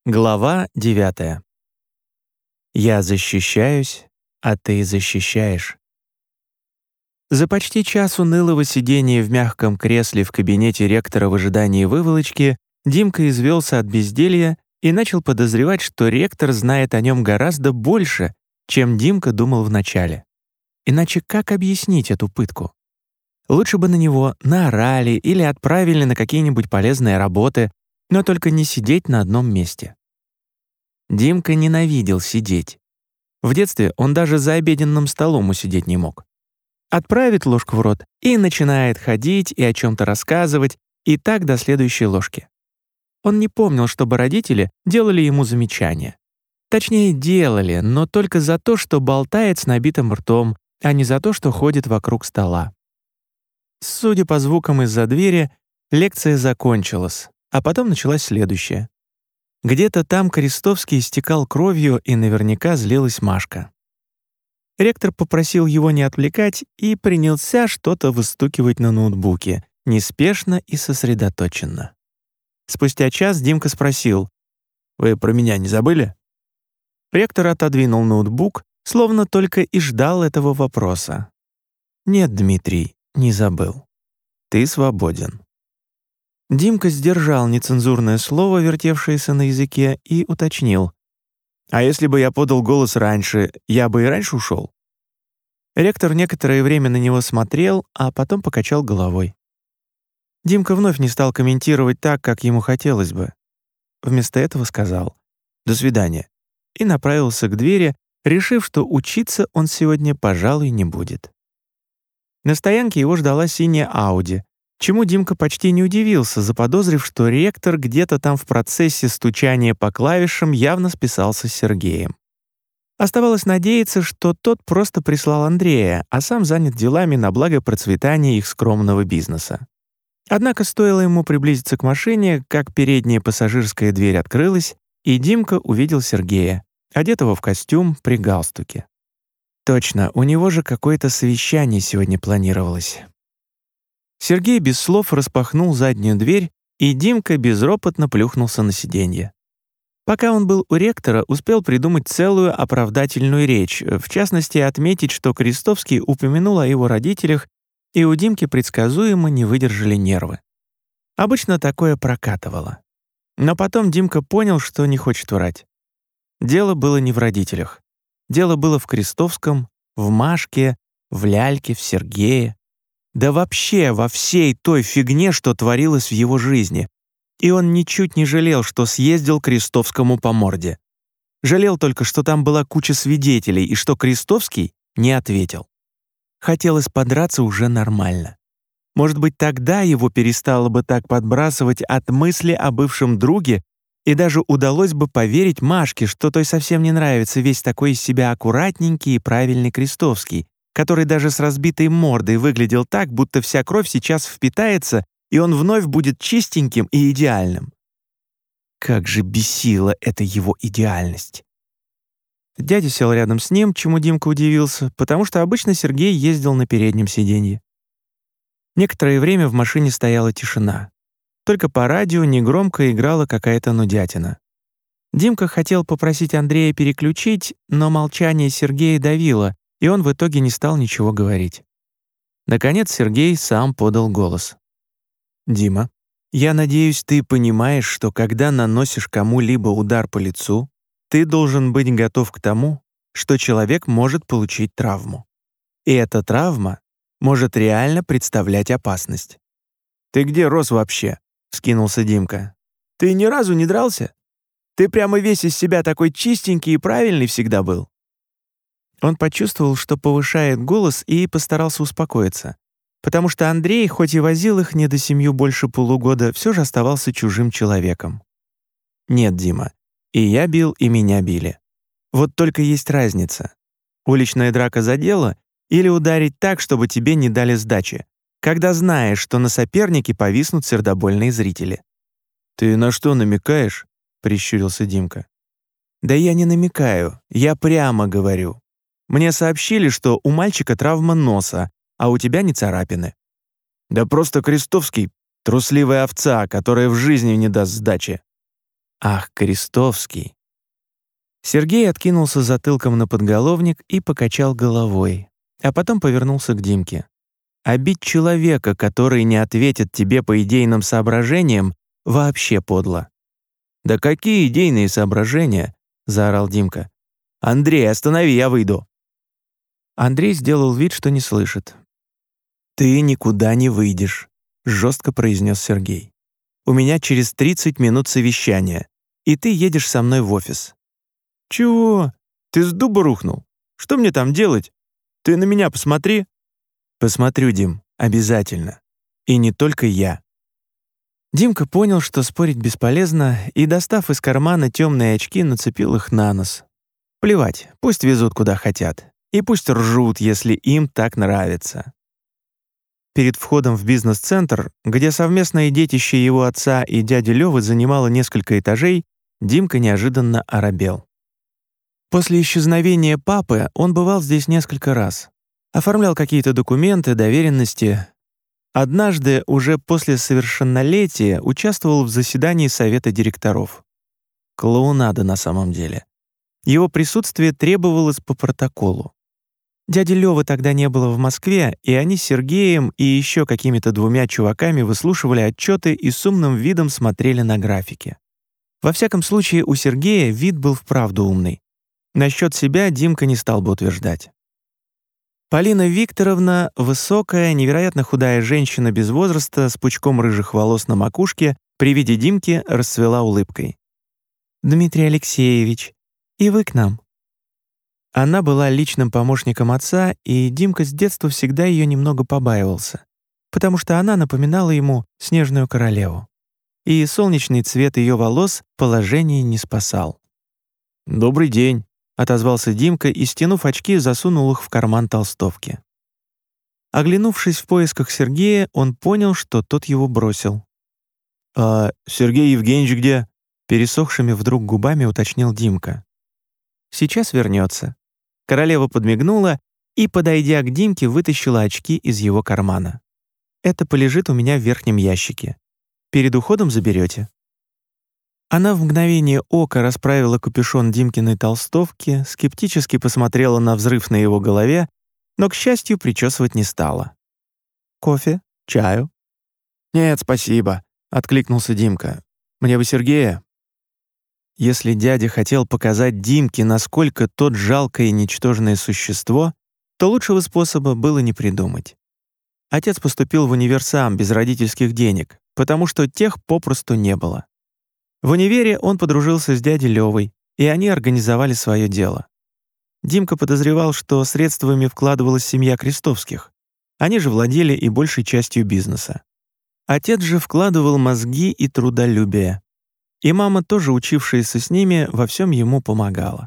Глава 9. Я защищаюсь, а ты защищаешь. За почти час унылого сидения в мягком кресле в кабинете ректора в ожидании выволочки Димка извелся от безделья и начал подозревать, что ректор знает о нем гораздо больше, чем Димка думал вначале. Иначе как объяснить эту пытку? Лучше бы на него наорали или отправили на какие-нибудь полезные работы, но только не сидеть на одном месте. Димка ненавидел сидеть. В детстве он даже за обеденным столом усидеть не мог. Отправит ложку в рот и начинает ходить и о чем-то рассказывать, и так до следующей ложки. Он не помнил, чтобы родители делали ему замечания. Точнее, делали, но только за то, что болтает с набитым ртом, а не за то, что ходит вокруг стола. Судя по звукам из-за двери, лекция закончилась, а потом началась следующая. Где-то там Крестовский истекал кровью, и наверняка злилась Машка. Ректор попросил его не отвлекать и принялся что-то выстукивать на ноутбуке, неспешно и сосредоточенно. Спустя час Димка спросил: «Вы про меня не забыли?» Ректор отодвинул ноутбук, словно только и ждал этого вопроса. «Нет, Дмитрий, не забыл. Ты свободен». Димка сдержал нецензурное слово, вертевшееся на языке, и уточнил: «А если бы я подал голос раньше, я бы и раньше ушел?» Ректор некоторое время на него смотрел, а потом покачал головой. Димка вновь не стал комментировать так, как ему хотелось бы. Вместо этого сказал «До свидания» и направился к двери, решив, что учиться он сегодня, пожалуй, не будет. На стоянке его ждала синяя Ауди, чему Димка почти не удивился, заподозрив, что ректор где-то там в процессе стучания по клавишам явно списался с Сергеем. Оставалось надеяться, что тот просто прислал Андрея, а сам занят делами на благо процветания их скромного бизнеса. Однако стоило ему приблизиться к машине, как передняя пассажирская дверь открылась, и Димка увидел Сергея, одетого в костюм при галстуке. Точно, у него же какое-то совещание сегодня планировалось. Сергей без слов распахнул заднюю дверь, и Димка безропотно плюхнулся на сиденье. Пока он был у ректора, успел придумать целую оправдательную речь, в частности, отметить, что Крестовский упомянул о его родителях, и у Димки предсказуемо не выдержали нервы. Обычно такое прокатывало. Но потом Димка понял, что не хочет врать. Дело было не в родителях. Дело было в Крестовском, в Машке, в Ляльке, в Сергее. Да вообще во всей той фигне, что творилось в его жизни. И он ничуть не жалел, что съездил Крестовскому по морде. Жалел только, что там была куча свидетелей и что Крестовский не ответил. Хотелось подраться уже нормально. Может быть, тогда его перестало бы так подбрасывать от мысли о бывшем друге, и даже удалось бы поверить Машке, что той совсем не нравится весь такой из себя аккуратненький и правильный Крестовский, который даже с разбитой мордой выглядел так, будто вся кровь сейчас впитается, и он вновь будет чистеньким и идеальным. Как же бесила эта его идеальность. Дядя сел рядом с ним, чему Димка удивился, потому что обычно Сергей ездил на переднем сиденье. Некоторое время в машине стояла тишина. Только по радио негромко играла какая-то нудятина. Димка хотел попросить Андрея переключить, но молчание Сергея давило, и он в итоге не стал ничего говорить. Наконец Сергей сам подал голос. «Дима, я надеюсь, ты понимаешь, что когда наносишь кому-либо удар по лицу, ты должен быть готов к тому, что человек может получить травму. И эта травма может реально представлять опасность». «Ты где рос вообще?» — вскинулся Димка. «Ты ни разу не дрался? Ты прямо весь из себя такой чистенький и правильный всегда был». Он почувствовал, что повышает голос, и постарался успокоиться, потому что Андрей, хоть и возил их не до семью больше полугода, все же оставался чужим человеком. «Нет, Дима, и я бил, и меня били. Вот только есть разница. Уличная драка за дело или ударить так, чтобы тебе не дали сдачи, когда знаешь, что на сопернике повиснут сердобольные зрители». «Ты на что намекаешь?» — прищурился Димка. «Да я не намекаю, я прямо говорю. Мне сообщили, что у мальчика травма носа, а у тебя не царапины». «Да просто Крестовский — трусливая овца, которая в жизни не даст сдачи». Ах, Крестовский. Сергей откинулся затылком на подголовник и покачал головой, а потом повернулся к Димке. Обидеть человека, который не ответит тебе по идейным соображениям, вообще подло. «Да какие идейные соображения?» — заорал Димка. «Андрей, останови, я выйду». Андрей сделал вид, что не слышит. «Ты никуда не выйдешь», — жестко произнес Сергей. «У меня через 30 минут совещание, и ты едешь со мной в офис». «Чего? Ты с дуба рухнул? Что мне там делать? Ты на меня посмотри». «Посмотрю, Дим, обязательно. И не только я». Димка понял, что спорить бесполезно, и, достав из кармана темные очки, нацепил их на нос. Плевать, пусть везут куда хотят, и пусть ржут, если им так нравится. Перед входом в бизнес-центр, где совместное детище его отца и дяди Лёвы занимало несколько этажей, Димка неожиданно оробел. После исчезновения папы он бывал здесь несколько раз. Оформлял какие-то документы, доверенности. Однажды, уже после совершеннолетия, участвовал в заседании совета директоров. Клоунада на самом деле. Его присутствие требовалось по протоколу. Дяди Лёвы тогда не было в Москве, и они с Сергеем и еще какими-то двумя чуваками выслушивали отчеты и с умным видом смотрели на графики. Во всяком случае, у Сергея вид был вправду умный. Насчет себя Димка не стал бы утверждать. Полина Викторовна, высокая, невероятно худая женщина без возраста с пучком рыжих волос на макушке, при виде Димки расцвела улыбкой. «Дмитрий Алексеевич, и вы к нам?» Она была личным помощником отца, и Димка с детства всегда ее немного побаивался, потому что она напоминала ему снежную королеву. И солнечный цвет ее волос положение не спасал. «Добрый день», — отозвался Димка и, стянув очки, засунул их в карман толстовки. Оглянувшись в поисках Сергея, он понял, что тот его бросил. «А Сергей Евгеньевич где?» — пересохшими вдруг губами уточнил Димка. «Сейчас вернется». Королева подмигнула и, подойдя к Димке, вытащила очки из его кармана. «Это полежит у меня в верхнем ящике. Перед уходом заберете». Она в мгновение ока расправила капюшон Димкиной толстовки, скептически посмотрела на взрыв на его голове, но, к счастью, причесывать не стала. «Кофе? Чаю?» «Нет, спасибо», — откликнулся Димка. «Мне бы Сергея». Если дядя хотел показать Димке, насколько тот жалкое и ничтожное существо, то лучшего способа было не придумать. Отец поступил в универ сам, без родительских денег, потому что тех попросту не было. В универе он подружился с дядей Лёвой, и они организовали свое дело. Димка подозревал, что средствами вкладывалась семья Крестовских. Они же владели и большей частью бизнеса. Отец же вкладывал мозги и трудолюбие. И мама, тоже учившаяся с ними, во всем ему помогала.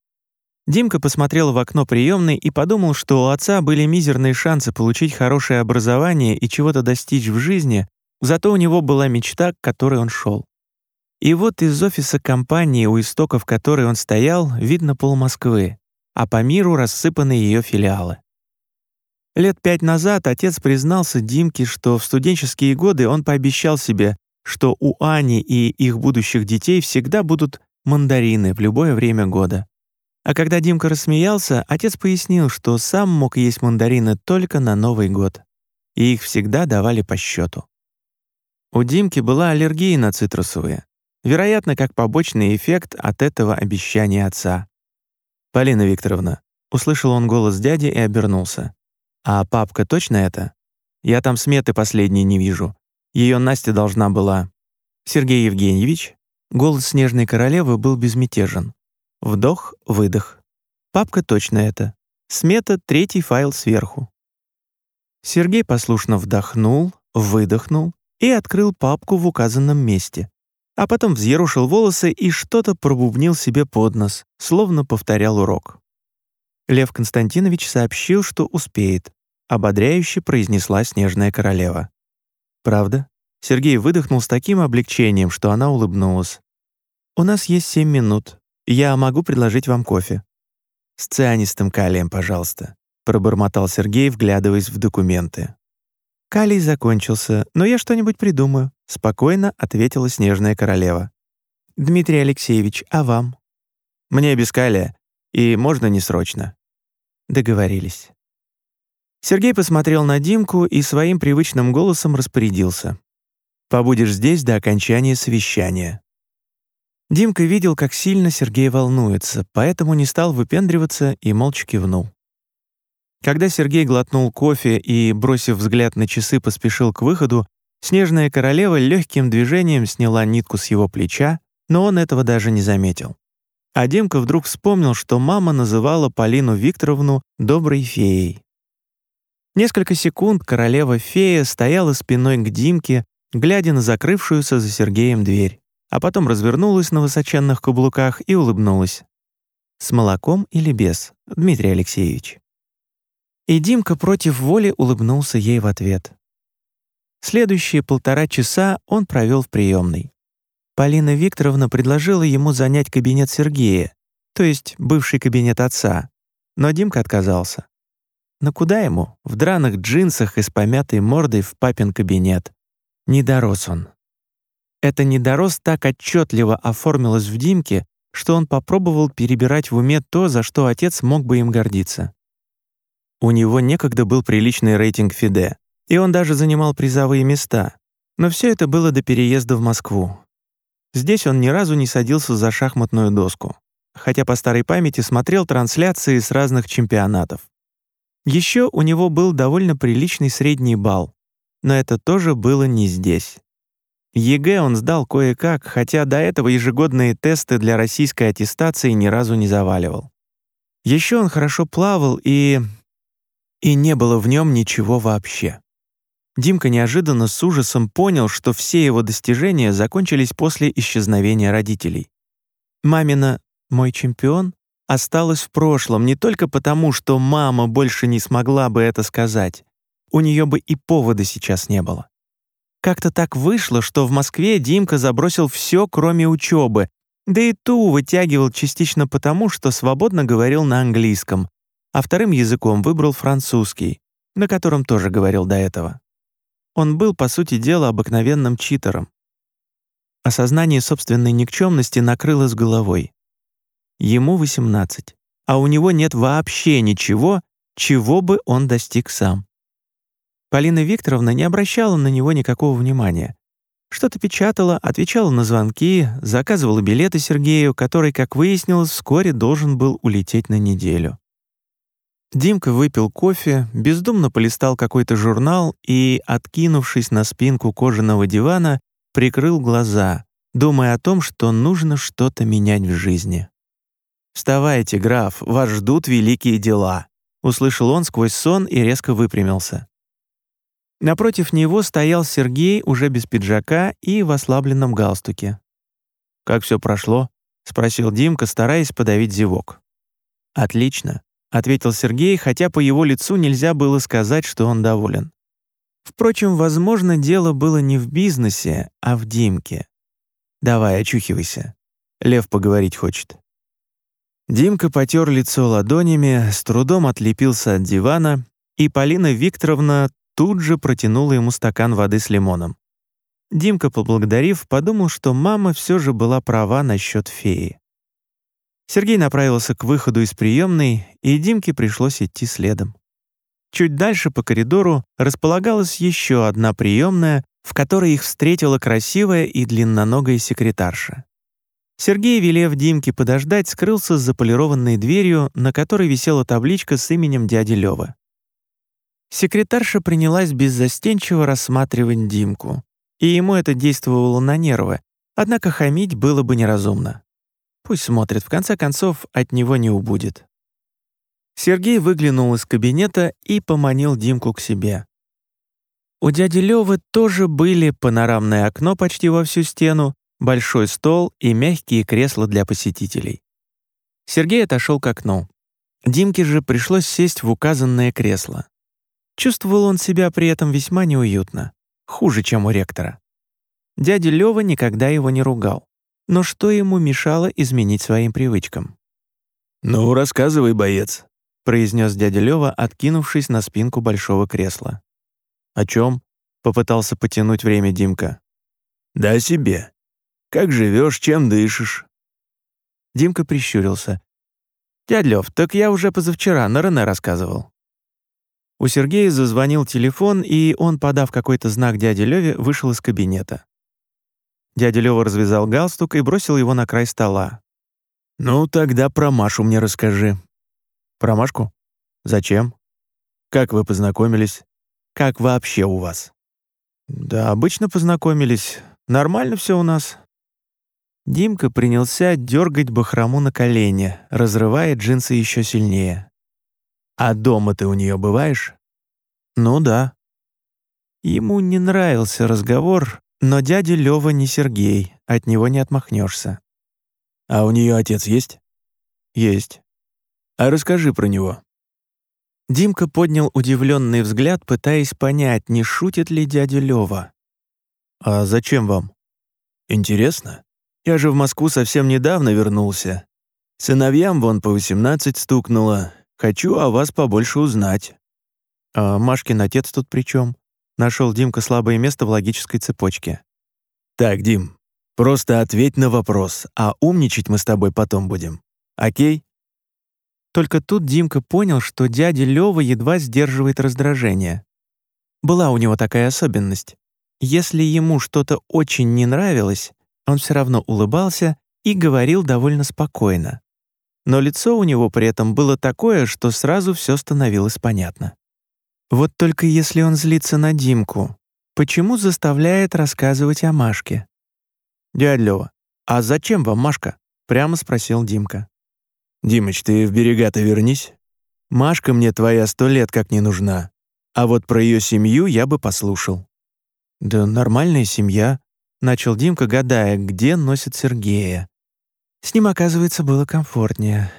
Димка посмотрел в окно приемной и подумал, что у отца были мизерные шансы получить хорошее образование и чего-то достичь в жизни, зато у него была мечта, к которой он шел. И вот из офиса компании, у истоков которой он стоял, видно пол-Москвы, а по миру рассыпаны ее филиалы. Лет 5 назад отец признался Димке, что в студенческие годы он пообещал себе, что у Ани и их будущих детей всегда будут мандарины в любое время года. А когда Димка рассмеялся, отец пояснил, что сам мог есть мандарины только на Новый год, и их всегда давали по счету. У Димки была аллергия на цитрусовые, вероятно, как побочный эффект от этого обещания отца. «Полина Викторовна», — услышал он голос дяди и обернулся. «А папка точно это? Я там сметы последней не вижу. Ее Настя должна была...» «Сергей Евгеньевич?» Голос снежной королевы был безмятежен. Вдох, выдох. «Папка точно это. Смета, 3-й файл сверху». Сергей послушно вдохнул, выдохнул и открыл папку в указанном месте, а потом взъерушил волосы и что-то пробубнил себе под нос, словно повторял урок. Лев Константинович сообщил, что успеет, ободряюще произнесла снежная королева. «Правда?» Сергей выдохнул с таким облегчением, что она улыбнулась. «У нас есть 7 минут. Я могу предложить вам кофе». «С цианистым калием, пожалуйста», — пробормотал Сергей, вглядываясь в документы. «Калий закончился, но я что-нибудь придумаю», — спокойно ответила снежная королева. «Дмитрий Алексеевич, а вам?» «Мне без калия, и можно не срочно». Договорились. Сергей посмотрел на Димку и своим привычным голосом распорядился. «Побудешь здесь до окончания совещания». Димка видел, как сильно Сергей волнуется, поэтому не стал выпендриваться и молча кивнул. Когда Сергей глотнул кофе и, бросив взгляд на часы, поспешил к выходу, Снежная королева легким движением сняла нитку с его плеча, но он этого даже не заметил. А Димка вдруг вспомнил, что мама называла Полину Викторовну «доброй феей». Несколько секунд королева-фея стояла спиной к Димке, глядя на закрывшуюся за Сергеем дверь, а потом развернулась на высоченных каблуках и улыбнулась. «С молоком или без, Дмитрий Алексеевич?» И Димка против воли улыбнулся ей в ответ. Следующие 1,5 часа он провел в приемной. Полина Викторовна предложила ему занять кабинет Сергея, то есть бывший кабинет отца, но Димка отказался. Но куда ему, в драных джинсах и с помятой мордой в папин кабинет? Не дорос он. Это недорос так отчетливо оформилось в Димке, что он попробовал перебирать в уме то, за что отец мог бы им гордиться. У него некогда был приличный рейтинг ФИДЕ, и он даже занимал призовые места, но все это было до переезда в Москву. Здесь он ни разу не садился за шахматную доску, хотя по старой памяти смотрел трансляции с разных чемпионатов. Еще у него был довольно приличный средний балл, но это тоже было не здесь. ЕГЭ он сдал кое-как, хотя до этого ежегодные тесты для российской аттестации ни разу не заваливал. Еще он хорошо плавал, и не было в нем ничего вообще. Димка неожиданно с ужасом понял, что все его достижения закончились после исчезновения родителей. Мамина «мой чемпион» осталась в прошлом не только потому, что мама больше не смогла бы это сказать. У нее бы и повода сейчас не было. Как-то так вышло, что в Москве Димка забросил все, кроме учебы, да и ту вытягивал частично потому, что свободно говорил на английском, а вторым языком выбрал французский, на котором тоже говорил до этого. Он был, по сути дела, обыкновенным читером. Осознание собственной никчемности накрыло с головой. Ему 18, а у него нет вообще ничего, чего бы он достиг сам. Полина Викторовна не обращала на него никакого внимания. Что-то печатала, отвечала на звонки, заказывала билеты Сергею, который, как выяснилось, вскоре должен был улететь на неделю. Димка выпил кофе, бездумно полистал какой-то журнал и, откинувшись на спинку кожаного дивана, прикрыл глаза, думая о том, что нужно что-то менять в жизни. «Вставайте, граф, вас ждут великие дела», — услышал он сквозь сон и резко выпрямился. Напротив него стоял Сергей уже без пиджака и в ослабленном галстуке. «Как все прошло?» — спросил Димка, стараясь подавить зевок. «Отлично», — ответил Сергей, хотя по его лицу нельзя было сказать, что он доволен. Впрочем, возможно, дело было не в бизнесе, а в Димке. «Давай, очухивайся. Лев поговорить хочет». Димка потер лицо ладонями, с трудом отлепился от дивана, и Полина Викторовна тут же протянула ему стакан воды с лимоном. Димка, поблагодарив, подумал, что мама все же была права насчет феи. Сергей направился к выходу из приемной, и Димке пришлось идти следом. Чуть дальше по коридору располагалась еще одна приемная, в которой их встретила красивая и длинноногая секретарша. Сергей, велев Димке подождать, скрылся за полированной дверью, на которой висела табличка с именем дяди Лёвы. Секретарша принялась беззастенчиво рассматривать Димку, и ему это действовало на нервы, однако хамить было бы неразумно. Пусть смотрит, в конце концов, от него не убудет. Сергей выглянул из кабинета и поманил Димку к себе. У дяди Лёвы тоже были панорамное окно почти во всю стену, большой стол и мягкие кресла для посетителей. Сергей отошел к окну. Димке же пришлось сесть в указанное кресло. Чувствовал он себя при этом весьма неуютно, хуже, чем у ректора. Дядя Лёва никогда его не ругал, но что ему мешало изменить своим привычкам? «Ну, рассказывай, боец», — произнес дядя Лёва, откинувшись на спинку большого кресла. «О чем?» — попытался потянуть время Димка. «Да о себе. Как живешь, чем дышишь?» Димка прищурился. «Дядь Лёв, так я уже позавчера на Рене рассказывал». У Сергея зазвонил телефон, и он, подав какой-то знак дяде Лёве, вышел из кабинета. Дядя Лёва развязал галстук и бросил его на край стола. «Ну, тогда про Машу мне расскажи». «Про Машку? Зачем? Как вы познакомились? Как вообще у вас?» «Да обычно познакомились. Нормально все у нас». Димка принялся дергать бахрому на колени, разрывая джинсы еще сильнее. «А дома ты у нее бываешь?» «Ну да». Ему не нравился разговор, но дядя Лёва не Сергей, от него не отмахнешься. «А у нее отец есть?» «Есть». «А расскажи про него». Димка поднял удивленный взгляд, пытаясь понять, не шутит ли дядя Лёва. «А зачем вам?» «Интересно. Я же в Москву совсем недавно вернулся. Сыновьям вон по 18 стукнуло. Хочу о вас побольше узнать». «А Машкин отец тут при чем?» Нашел Димка слабое место в логической цепочке. «Так, Дим, просто ответь на вопрос, а умничать мы с тобой потом будем. Окей?» Только тут Димка понял, что дядя Лёва едва сдерживает раздражение. Была у него такая особенность. Если ему что-то очень не нравилось, он все равно улыбался и говорил довольно спокойно. Но лицо у него при этом было такое, что сразу все становилось понятно. Вот только если он злится на Димку, почему заставляет рассказывать о Машке? «Дядя Лёва, а зачем вам Машка?» — прямо спросил Димка. «Димыч, ты в берега-то вернись. Машка мне твоя 100 лет как не нужна. А вот про ее семью я бы послушал». «Да нормальная семья», — начал Димка, гадая, где носит Сергея. С ним, оказывается, было комфортнее.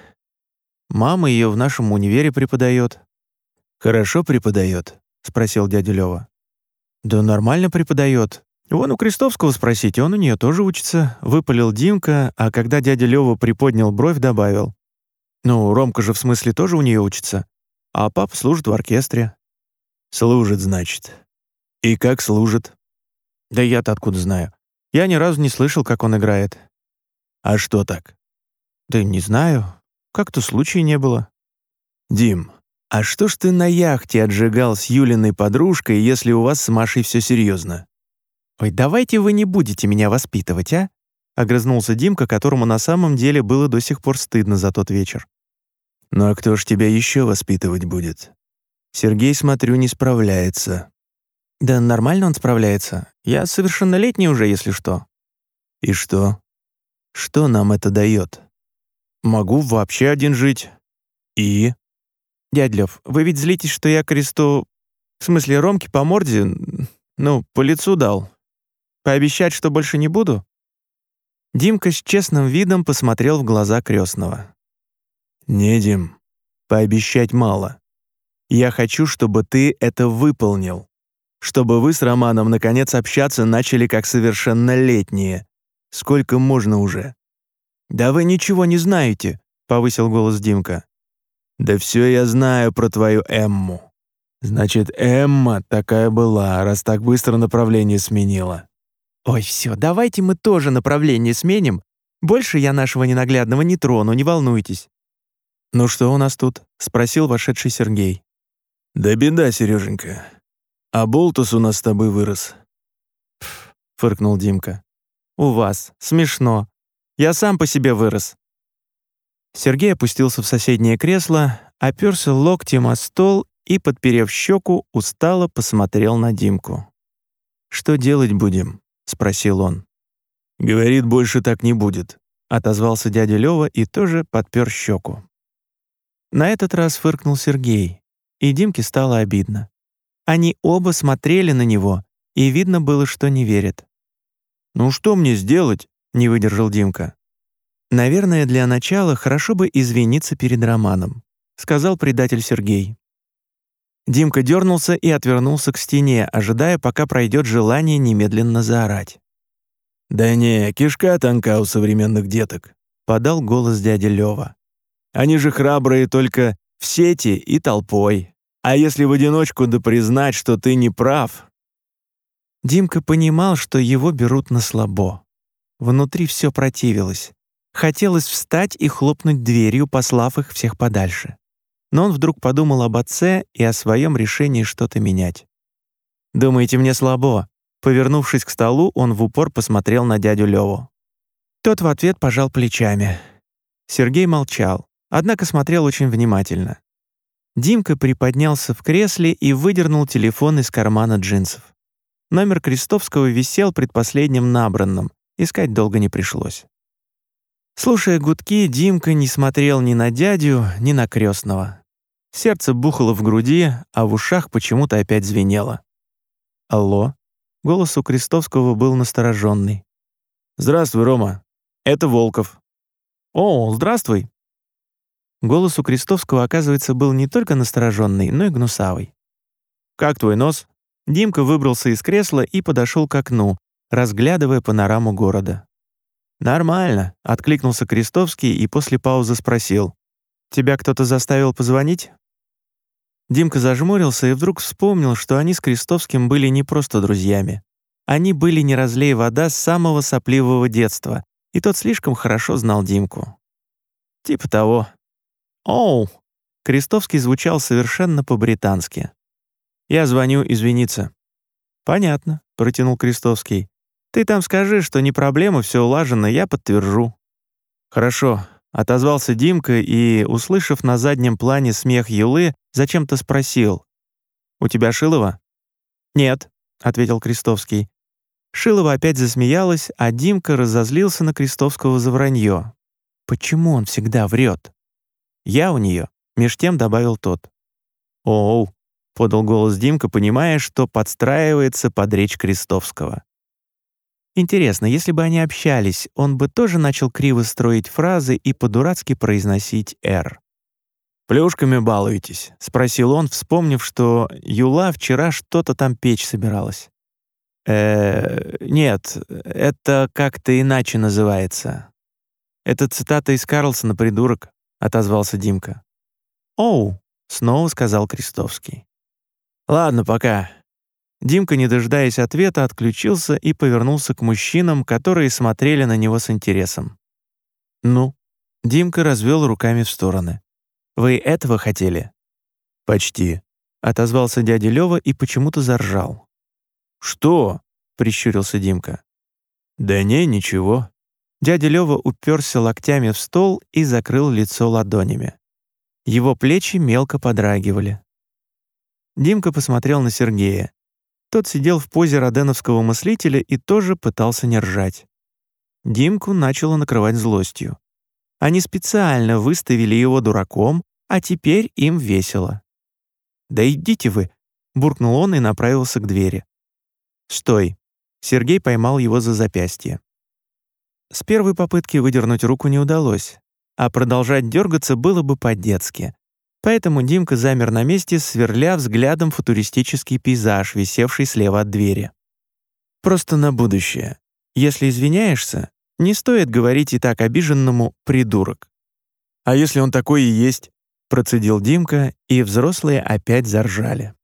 Мама ее в нашем универе преподает. «Хорошо преподает?» — спросил дядя Лёва. «Да нормально преподает. Вон у Крестовского спросите, он у нее тоже учится», — выпалил Димка, а когда дядя Лёва приподнял бровь, добавил. «Ну, Ромка же в смысле тоже у нее учится, а папа служит в оркестре». «Служит, значит. И как служит?» «Да я-то откуда знаю? Я ни разу не слышал, как он играет». «А что так?» «Да не знаю. Как-то случая не было». «Дим, а что ж ты на яхте отжигал с Юлиной подружкой, если у вас с Машей все серьезно?» «Ой, давайте вы не будете меня воспитывать, а?» — огрызнулся Димка, которому на самом деле было до сих пор стыдно за тот вечер. «Ну а кто ж тебя еще воспитывать будет? Сергей, смотрю, не справляется». «Да нормально он справляется. Я совершеннолетний уже, если что». «И что? Что нам это дает?» «Могу вообще один жить». «И?» «Дядь Лёв, вы ведь злитесь, что я Кресту... В смысле, Ромке по морде... Ну, по лицу дал. Пообещать, что больше не буду?» Димка с честным видом посмотрел в глаза крестного. «Не, Дим, пообещать мало. Я хочу, чтобы ты это выполнил. Чтобы вы с Романом наконец общаться начали как совершеннолетние. Сколько можно уже?» «Да вы ничего не знаете», — повысил голос Димка. «Да все я знаю про твою Эмму. Значит, Эмма такая была, раз так быстро направление сменила». «Ой, все, давайте мы тоже направление сменим. Больше я нашего ненаглядного не трону, не волнуйтесь». «Ну что у нас тут?» — спросил вошедший Сергей. «Да беда, Сереженька. А болтус у нас с тобой вырос». Фыркнул Димка. «У вас. Смешно. Я сам по себе вырос». Сергей опустился в соседнее кресло, оперся локтем о стол и, подперев щеку, устало посмотрел на Димку. «Что делать будем?» — спросил он. «Говорит, больше так не будет», — отозвался дядя Лёва и тоже подпер щеку. На этот раз фыркнул Сергей, и Димке стало обидно. Они оба смотрели на него, и видно было, что не верят. «Ну что мне сделать?» — не выдержал Димка. «Наверное, для начала хорошо бы извиниться перед Романом», — сказал предатель Сергей. Димка дернулся и отвернулся к стене, ожидая, пока пройдет желание немедленно заорать. «Да не, кишка тонка у современных деток», — подал голос дядя Лёва. «Они же храбрые только в сети и толпой. А если в одиночку да признать, что ты не прав...» Димка понимал, что его берут на слабо. Внутри все противилось. Хотелось встать и хлопнуть дверью, послав их всех подальше. Но он вдруг подумал об отце и о своем решении что-то менять. «Думаете, мне слабо?» Повернувшись к столу, он в упор посмотрел на дядю Леву. Тот в ответ пожал плечами. Сергей молчал, однако смотрел очень внимательно. Димка приподнялся в кресле и выдернул телефон из кармана джинсов. Номер Крестовского висел предпоследним набранным, искать долго не пришлось. Слушая гудки, Димка не смотрел ни на дядю, ни на крестного. Сердце бухало в груди, а в ушах почему-то опять звенело. «Алло?» Голос у Крестовского был настороженный. «Здравствуй, Рома. Это Волков». «О, здравствуй». Голос у Крестовского, оказывается, был не только настороженный, но и гнусавый. «Как твой нос?» Димка выбрался из кресла и подошел к окну, разглядывая панораму города. «Нормально», — откликнулся Крестовский и после паузы спросил. «Тебя кто-то заставил позвонить?» Димка зажмурился и вдруг вспомнил, что они с Крестовским были не просто друзьями. Они были не разлей вода с самого сопливого детства, и тот слишком хорошо знал Димку. «Типа того». «Оу!» Крестовский звучал совершенно по-британски. «Я звоню извиниться». «Понятно», — протянул Крестовский. «Ты там скажи, что не проблема, все улажено, я подтвержу». «Хорошо», — отозвался Димка и, услышав на заднем плане смех Юлы, зачем-то спросил. «У тебя Шилова?» «Нет», — ответил Крестовский. Шилова опять засмеялась, а Димка разозлился на Крестовского за вранье. Почему он всегда врет? «Я у нее», — меж тем добавил тот. «Оу», — подал голос Димка, понимая, что подстраивается под речь Крестовского. Интересно, если бы они общались, он бы тоже начал криво строить фразы и по-дурацки произносить «р». «Плюшками балуетесь?» — спросил он, вспомнив, что Юла вчера что-то там печь собиралась. Нет, это как-то иначе называется. Это цитата из Карлсона, придурок», — отозвался Димка. «Оу», — снова сказал Крестовский. «Ладно, пока». Димка, не дожидаясь ответа, отключился и повернулся к мужчинам, которые смотрели на него с интересом. «Ну?» — Димка развел руками в стороны. «Вы этого хотели?» «Почти», — отозвался дядя Лёва и почему-то заржал. «Что?» — прищурился Димка. «Да не, ничего». Дядя Лёва уперся локтями в стол и закрыл лицо ладонями. Его плечи мелко подрагивали. Димка посмотрел на Сергея. Тот сидел в позе роденовского мыслителя и тоже пытался не ржать. Димку начало накрывать злостью. Они специально выставили его дураком, а теперь им весело. «Да идите вы!» — буркнул он и направился к двери. «Стой!» — Сергей поймал его за запястье. С первой попытки выдернуть руку не удалось, а продолжать дергаться было бы по-детски. Поэтому Димка замер на месте, сверля взглядом футуристический пейзаж, висевший слева от двери. «Просто на будущее. Если извиняешься, не стоит говорить и так обиженному «придурок». «А если он такой и есть?» — процедил Димка, и взрослые опять заржали.